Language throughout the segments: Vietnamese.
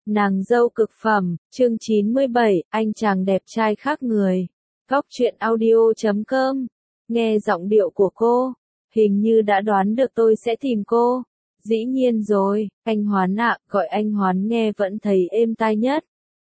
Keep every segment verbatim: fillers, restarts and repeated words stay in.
Nàng dâu cực phẩm, chương chín mươi bảy, anh chàng đẹp trai khác người. Góc truyện audio chấm com. Nghe giọng điệu của cô, hình như đã đoán được tôi sẽ tìm cô. Dĩ nhiên rồi, anh Hoán ạ, gọi anh Hoán nghe vẫn thấy êm tai nhất.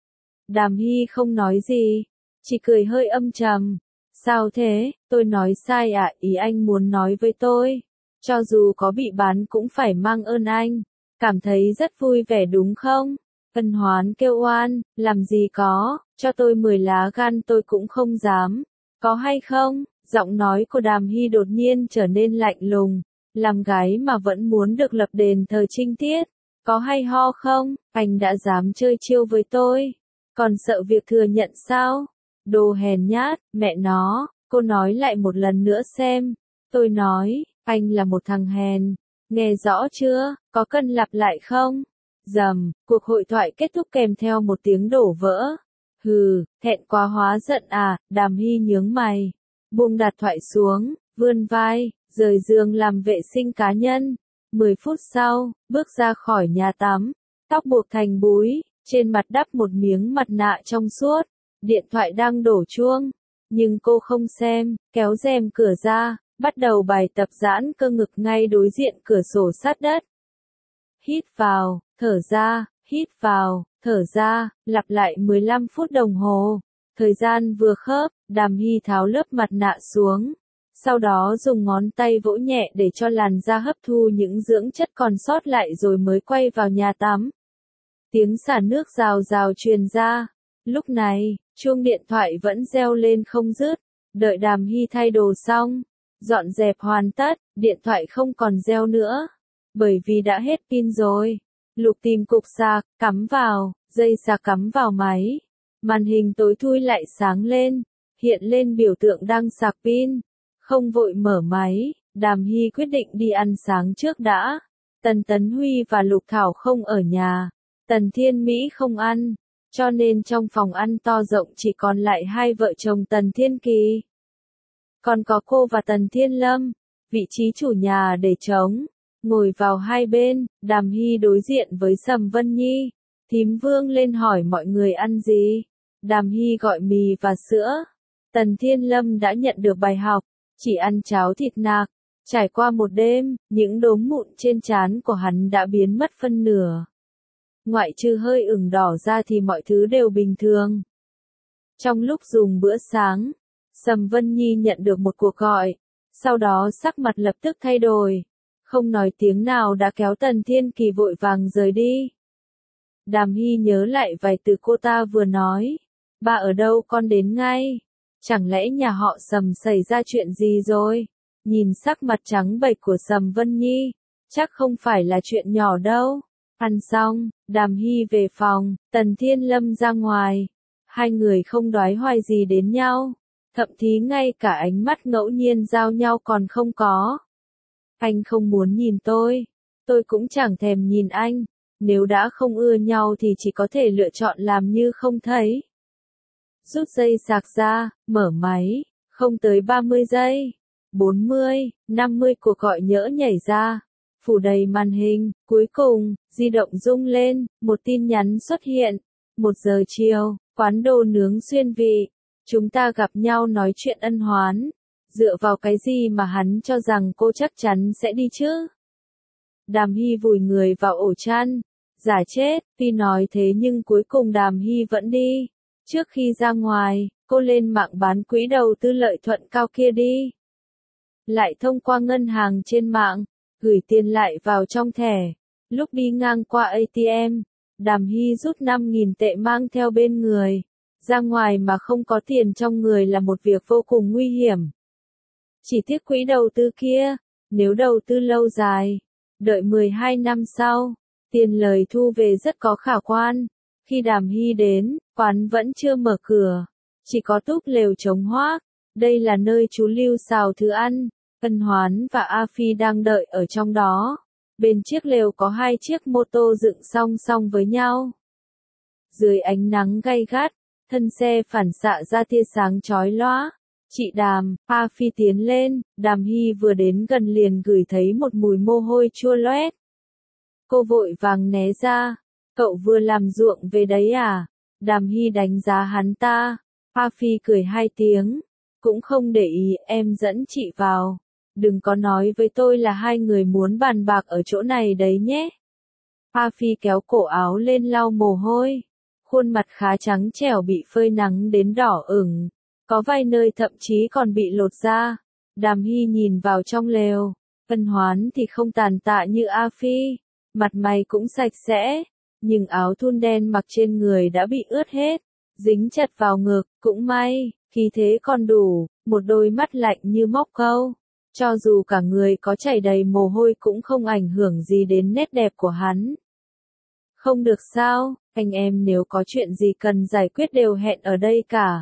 Đàm Hy không nói gì, chỉ cười hơi âm trầm. Sao thế, tôi nói sai ạ, ý anh muốn nói với tôi. Cho dù có bị bán cũng phải mang ơn anh. Cảm thấy rất vui vẻ đúng không? Ân Hoán kêu oan, làm gì có, cho tôi mười lá gan tôi cũng không dám. Có hay không? Giọng nói của Đàm Hy đột nhiên trở nên lạnh lùng. Làm gái mà vẫn muốn được lập đền thờ trinh tiết. Có hay ho không? Anh đã dám chơi chiêu với tôi. Còn sợ việc thừa nhận sao? Đồ hèn nhát, mẹ nó, cô nói lại một lần nữa xem. Tôi nói, anh là một thằng hèn. Nghe rõ chưa, có cần lặp lại không? Dầm, cuộc hội thoại kết thúc kèm theo một tiếng đổ vỡ. Hừ, thẹn quá hóa giận à, Đàm Hy nhướng mày. Buông đặt thoại xuống, vươn vai, rời giường làm vệ sinh cá nhân. Mười phút sau, bước ra khỏi nhà tắm, tóc buộc thành búi, trên mặt đắp một miếng mặt nạ trong suốt. Điện thoại đang đổ chuông, nhưng cô không xem, kéo rèm cửa ra, bắt đầu bài tập giãn cơ ngực ngay đối diện cửa sổ sát đất. Hít vào, thở ra, hít vào, thở ra, lặp lại mười lăm phút đồng hồ. Thời gian vừa khớp, Đàm Hy tháo lớp mặt nạ xuống. Sau đó dùng ngón tay vỗ nhẹ để cho làn da hấp thu những dưỡng chất còn sót lại rồi mới quay vào nhà tắm. Tiếng xả nước rào rào truyền ra. Lúc này, chuông điện thoại vẫn reo lên không dứt. Đợi Đàm Hy thay đồ xong, dọn dẹp hoàn tất, điện thoại không còn reo nữa. Bởi vì đã hết pin rồi. Lục tìm cục sạc, cắm vào, dây sạc cắm vào máy. Màn hình tối thui lại sáng lên, hiện lên biểu tượng đang sạc pin. Không vội mở máy, Đàm Hy quyết định đi ăn sáng trước đã. Tần Tấn Huy và Lục Thảo không ở nhà. Tần Thiên Mỹ không ăn, cho nên trong phòng ăn to rộng chỉ còn lại hai vợ chồng Tần Thiên Kỳ. Còn có cô và Tần Thiên Lâm, vị trí chủ nhà để trống. Ngồi vào hai bên, Đàm Hy đối diện với Sầm Vân Nhi. Thím Vương lên hỏi mọi người ăn gì. Đàm Hy gọi mì và sữa. Tần Thiên Lâm đã nhận được bài học, chỉ ăn cháo thịt nạc. Trải qua một đêm, những đốm mụn trên trán của hắn đã biến mất phân nửa. Ngoại trừ hơi ửng đỏ ra thì mọi thứ đều bình thường. Trong lúc dùng bữa sáng, Sầm Vân Nhi nhận được một cuộc gọi. Sau đó sắc mặt lập tức thay đổi. Không nói tiếng nào đã kéo Tần Thiên Kỳ vội vàng rời đi. Đàm Hy nhớ lại vài từ cô ta vừa nói. Ba ở đâu con đến ngay. Chẳng lẽ nhà họ Sầm xảy ra chuyện gì rồi? Nhìn sắc mặt trắng bệch của Sầm Vân Nhi, chắc không phải là chuyện nhỏ đâu. Ăn xong, Đàm Hy về phòng, Tần Thiên Lâm ra ngoài. Hai người không đoái hoài gì đến nhau. Thậm chí ngay cả ánh mắt ngẫu nhiên giao nhau còn không có. Anh không muốn nhìn tôi. Tôi cũng chẳng thèm nhìn anh. Nếu đã không ưa nhau thì chỉ có thể lựa chọn làm như không thấy. Rút dây sạc ra, mở máy. Không tới ba mươi giây. bốn mươi, năm mươi cuộc gọi nhỡ nhảy ra. Phủ đầy màn hình. Cuối cùng, di động rung lên. Một tin nhắn xuất hiện. Một giờ chiều, quán đồ nướng Xuyên Vị. Chúng ta gặp nhau nói chuyện ân hoán. Dựa vào cái gì mà hắn cho rằng cô chắc chắn sẽ đi chứ? Đàm Hy vùi người vào ổ chăn. Giả chết, tuy nói thế nhưng cuối cùng Đàm Hy vẫn đi. Trước khi ra ngoài, cô lên mạng bán quỹ đầu tư lợi thuận cao kia đi. Lại thông qua ngân hàng trên mạng, gửi tiền lại vào trong thẻ. Lúc đi ngang qua a tê em, Đàm Hy rút năm nghìn tệ mang theo bên người. Ra ngoài mà không có tiền trong người là một việc vô cùng nguy hiểm. Chỉ tiếc quỹ đầu tư kia, nếu đầu tư lâu dài, đợi mười hai năm sau, tiền lời thu về rất có khả quan. Khi Đàm Hy đến, quán vẫn chưa mở cửa, chỉ có túp lều trống hoác. Đây là nơi chú lưu xào thứ ăn. Ân Hoán và A Phi đang đợi ở trong đó. Bên chiếc lều có hai chiếc mô tô dựng song song với nhau. Dưới ánh nắng gay gắt, thân xe phản xạ ra tia sáng chói lóa. Chị Đàm, A Phi tiến lên, Đàm Hy vừa đến gần liền gửi thấy một mùi mồ hôi chua loét. Cô vội vàng né ra. Cậu vừa làm ruộng về đấy à? Đàm Hy đánh giá hắn ta. A Phi cười hai tiếng. Cũng không để ý, em dẫn chị vào. Đừng có nói với tôi là hai người muốn bàn bạc ở chỗ này đấy nhé. A Phi kéo cổ áo lên lau mồ hôi. Khuôn mặt khá trắng trẻo bị phơi nắng đến đỏ ửng. Có vài nơi thậm chí còn bị lột da. Đàm Hy nhìn vào trong lều. Ân Hoán thì không tàn tạ như A Phi. Mặt mày cũng sạch sẽ. Nhưng áo thun đen mặc trên người đã bị ướt hết. Dính chặt vào ngực, cũng may, khí thế còn đủ, một đôi mắt lạnh như móc câu. Cho dù cả người có chảy đầy mồ hôi cũng không ảnh hưởng gì đến nét đẹp của hắn. Không được sao, anh em nếu có chuyện gì cần giải quyết đều hẹn ở đây cả.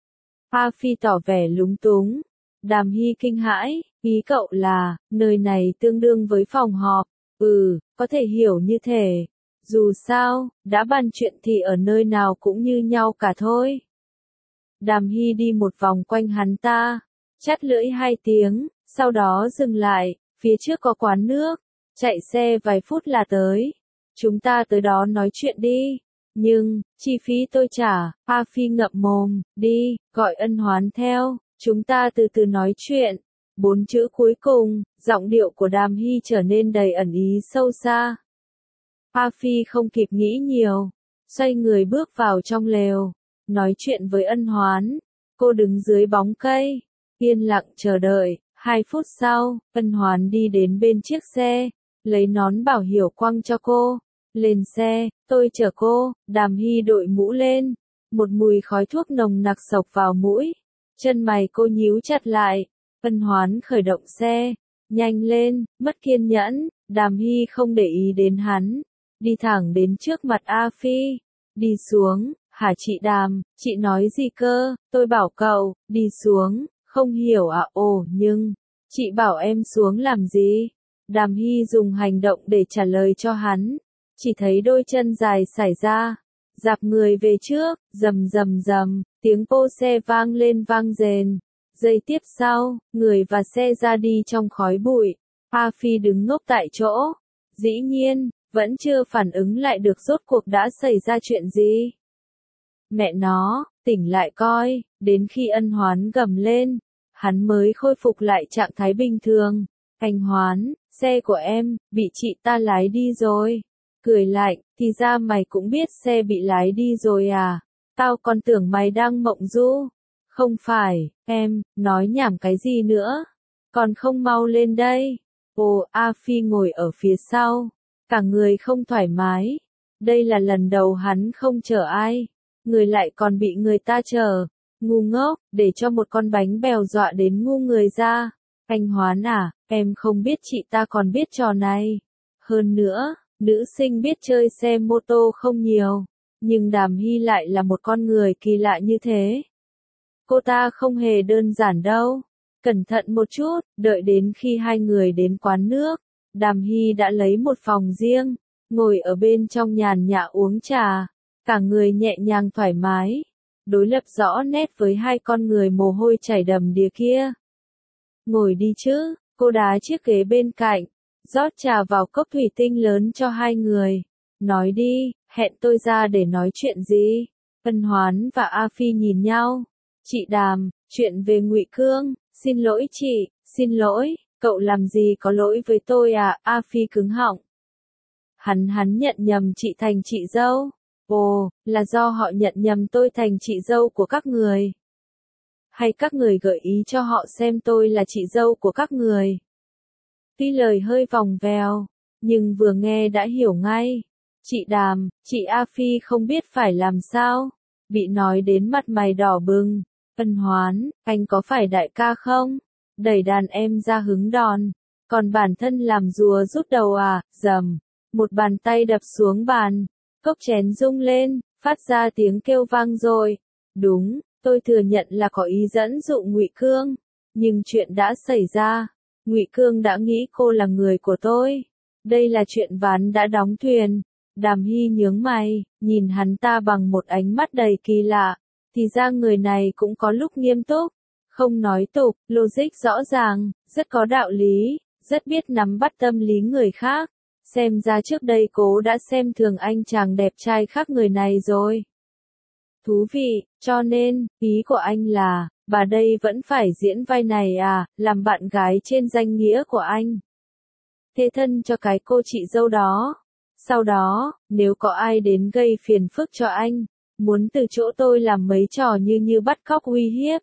A Phi tỏ vẻ lúng túng. Đàm Hy kinh hãi, ý cậu là, nơi này tương đương với phòng họp. Ừ, có thể hiểu như thế. Dù sao, đã bàn chuyện thì ở nơi nào cũng như nhau cả thôi. Đàm Hy đi một vòng quanh hắn ta, chát lưỡi hai tiếng, sau đó dừng lại, phía trước có quán nước, chạy xe vài phút là tới. Chúng ta tới đó nói chuyện đi. Nhưng, chi phí tôi trả. A Phi ngậm mồm, đi, gọi Ân Hoán theo, chúng ta từ từ nói chuyện. Bốn chữ cuối cùng, giọng điệu của Đàm Hy trở nên đầy ẩn ý sâu xa. A Phi không kịp nghĩ nhiều, xoay người bước vào trong lều, nói chuyện với Ân Hoán. Cô đứng dưới bóng cây, yên lặng chờ đợi. Hai phút sau, Ân Hoán đi đến bên chiếc xe, lấy nón bảo hiểm quăng cho cô. Lên xe, tôi chở cô. Đàm Hy đội mũ lên, một mùi khói thuốc nồng nặc xộc vào mũi. Chân mày cô nhíu chặt lại. Ân Hoán khởi động xe, nhanh lên, mất kiên nhẫn. Đàm Hy không để ý đến hắn, đi thẳng đến trước mặt A Phi. Đi xuống. Hả chị Đàm, chị nói gì cơ? Tôi bảo cậu, đi xuống. Không hiểu à? Ồ, nhưng, chị bảo em xuống làm gì? Đàm Hy dùng hành động để trả lời cho hắn. Chỉ thấy đôi chân dài sải ra, dạp người về trước, rầm rầm rầm, tiếng pô xe vang lên vang rền. Giây tiếp sau, người và xe ra đi trong khói bụi. A Phi đứng ngốc tại chỗ. Dĩ nhiên, vẫn chưa phản ứng lại được rốt cuộc đã xảy ra chuyện gì. Mẹ nó, tỉnh lại coi. Đến khi Ân Hoán gầm lên, hắn mới khôi phục lại trạng thái bình thường. Anh Hoán, xe của em, bị chị ta lái đi rồi. Cười lạnh, thì ra mày cũng biết xe bị lái đi rồi à? Tao còn tưởng mày đang mộng du. Không phải, em, nói nhảm cái gì nữa? Còn không mau lên đây. Ồ, A Phi ngồi ở phía sau, cả người không thoải mái. Đây là lần đầu hắn không chở ai, người lại còn bị người ta chở. Ngu ngốc, để cho một con bánh bèo dọa đến ngu người ra. Anh Hoán à, em không biết chị ta còn biết trò này. Hơn nữa, nữ sinh biết chơi xe mô tô không nhiều, nhưng Đàm Hy lại là một con người kỳ lạ như thế. Cô ta không hề đơn giản đâu. Cẩn thận một chút, đợi đến khi hai người đến quán nước, Đàm Hy đã lấy một phòng riêng, ngồi ở bên trong nhàn nhã uống trà, cả người nhẹ nhàng thoải mái, đối lập rõ nét với hai con người mồ hôi chảy đầm đìa kia. Ngồi đi chứ, cô đá chiếc ghế bên cạnh, rót trà vào cốc thủy tinh lớn cho hai người. Nói đi, hẹn tôi ra để nói chuyện gì? Ân Hoán và A Phi nhìn nhau. Chị Đàm, chuyện về Ngụy Cương. Xin lỗi chị, xin lỗi, cậu làm gì có lỗi với tôi à? A Phi cứng họng. Hắn hắn nhận nhầm chị thành chị dâu. Ồ, là do họ nhận nhầm tôi thành chị dâu của các người. Hay các người gợi ý cho họ xem tôi là chị dâu của các người? Tuy lời hơi vòng vèo, nhưng vừa nghe đã hiểu ngay. Chị Đàm, chị A Phi không biết phải làm sao. Bị nói đến mặt mày đỏ bừng. Ân Hoán, anh có phải đại ca không? Đẩy đàn em ra hứng đòn. Còn bản thân làm rùa rút đầu à? Dầm. Một bàn tay đập xuống bàn. Cốc chén rung lên, phát ra tiếng kêu vang rồi. Đúng, tôi thừa nhận là có ý dẫn dụ Ngụy Cương. Nhưng chuyện đã xảy ra. Ngụy Cương đã nghĩ cô là người của tôi. Đây là chuyện ván đã đóng thuyền. Đàm Hy nhướng mày, nhìn hắn ta bằng một ánh mắt đầy kỳ lạ. Thì ra người này cũng có lúc nghiêm túc, không nói tục, logic rõ ràng, rất có đạo lý, rất biết nắm bắt tâm lý người khác. Xem ra trước đây cô đã xem thường anh chàng đẹp trai khác người này rồi. Thú vị, cho nên, ý của anh là, bà đây vẫn phải diễn vai này à, làm bạn gái trên danh nghĩa của anh. Thế thân cho cái cô chị dâu đó. Sau đó, nếu có ai đến gây phiền phức cho anh, muốn từ chỗ tôi làm mấy trò như như bắt cóc uy hiếp,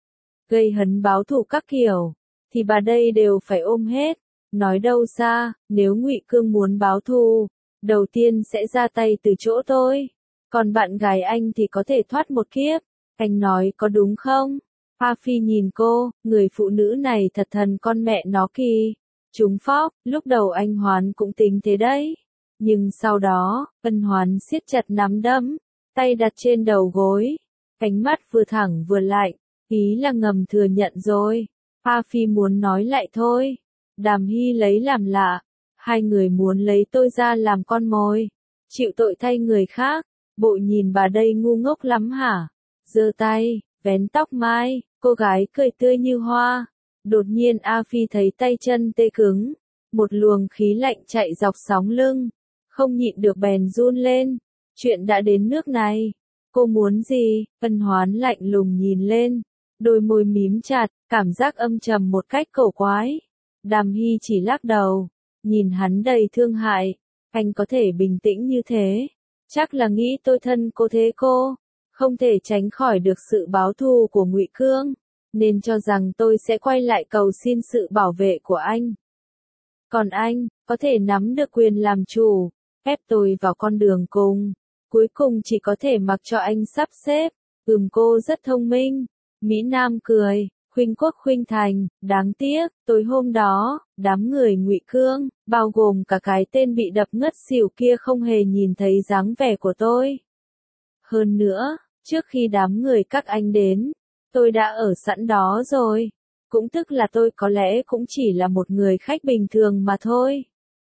gây hấn báo thù các kiểu, thì bà đây đều phải ôm hết. Nói đâu xa, nếu Ngụy Cương muốn báo thù, đầu tiên sẽ ra tay từ chỗ tôi. Còn bạn gái anh thì có thể thoát một kiếp. Anh nói có đúng không? Hoa Phi nhìn cô, người phụ nữ này thật thần con mẹ nó kỳ. Trúng phóc, lúc đầu anh Hoán cũng tính thế đấy. Nhưng sau đó, Ân Hoán siết chặt nắm đấm, tay đặt trên đầu gối. Cánh mắt vừa thẳng vừa lạnh, ý là ngầm thừa nhận rồi. Hoa Phi muốn nói lại thôi. Đàm Hy lấy làm lạ. Hai người muốn lấy tôi ra làm con mồi. Chịu tội thay người khác. Bộ nhìn bà đây ngu ngốc lắm hả? Giơ tay, vén tóc mai, cô gái cười tươi như hoa. Đột nhiên A Phi thấy tay chân tê cứng. Một luồng khí lạnh chạy dọc sóng lưng. Không nhịn được bèn run lên. Chuyện đã đến nước này. Cô muốn gì? Ân Hoán lạnh lùng nhìn lên. Đôi môi mím chặt, cảm giác âm trầm một cách cổ quái. Đàm Hy chỉ lắc đầu. Nhìn hắn đầy thương hại. Anh có thể bình tĩnh như thế. Chắc là nghĩ tôi thân cô thế cô. Không thể tránh khỏi được sự báo thù của Ngụy Cương. Nên cho rằng tôi sẽ quay lại cầu xin sự bảo vệ của anh. Còn anh, có thể nắm được quyền làm chủ, ép tôi vào con đường cùng. Cuối cùng chỉ có thể mặc cho anh sắp xếp. Ừm cô rất thông minh. Mỹ Nam cười, khuynh quốc khuynh thành, đáng tiếc, tối hôm đó, đám người Ngụy Cương, bao gồm cả cái tên bị đập ngất xỉu kia không hề nhìn thấy dáng vẻ của tôi. Hơn nữa, trước khi đám người các anh đến, tôi đã ở sẵn đó rồi. Cũng tức là tôi có lẽ cũng chỉ là một người khách bình thường mà thôi.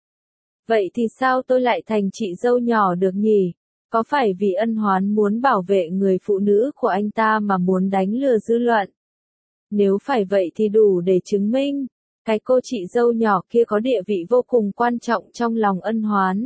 Vậy thì sao tôi lại thành chị dâu nhỏ được nhỉ? Có phải vì Ân Hoán muốn bảo vệ người phụ nữ của anh ta mà muốn đánh lừa dư luận? Nếu phải vậy thì đủ để chứng minh, cái cô chị dâu nhỏ kia có địa vị vô cùng quan trọng trong lòng Ân Hoán.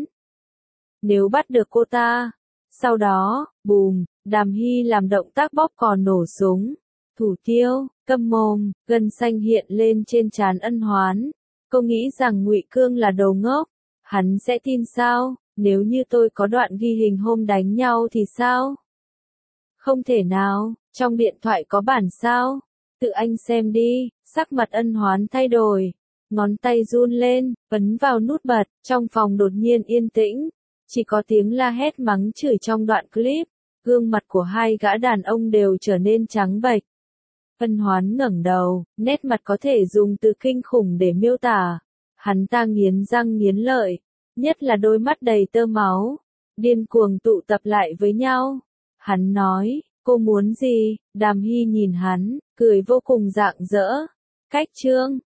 Nếu bắt được cô ta, sau đó, bùm, Đàm Hy làm động tác bóp cò nổ súng. Thủ tiêu, câm mồm, gân xanh hiện lên trên trán Ân Hoán. Cô nghĩ rằng Ngụy Cương là đồ ngốc, hắn sẽ tin sao? Nếu như tôi có đoạn ghi hình hôm đánh nhau thì sao? Không thể nào, trong điện thoại có bản sao? Tự anh xem đi. Sắc mặt Ân Hoán thay đổi, ngón tay run lên, ấn vào nút bật, trong phòng đột nhiên yên tĩnh, chỉ có tiếng la hét mắng chửi trong đoạn clip. Gương mặt của hai gã đàn ông đều trở nên trắng bệch. Ân Hoán ngẩng đầu, nét mặt có thể dùng từ kinh khủng để miêu tả. Hắn ta nghiến răng nghiến lợi, nhất là đôi mắt đầy tơ máu, điên cuồng tụ tập lại với nhau. Hắn nói, cô muốn gì? Đàm Hy nhìn hắn, cười vô cùng rạng rỡ. Cách trương,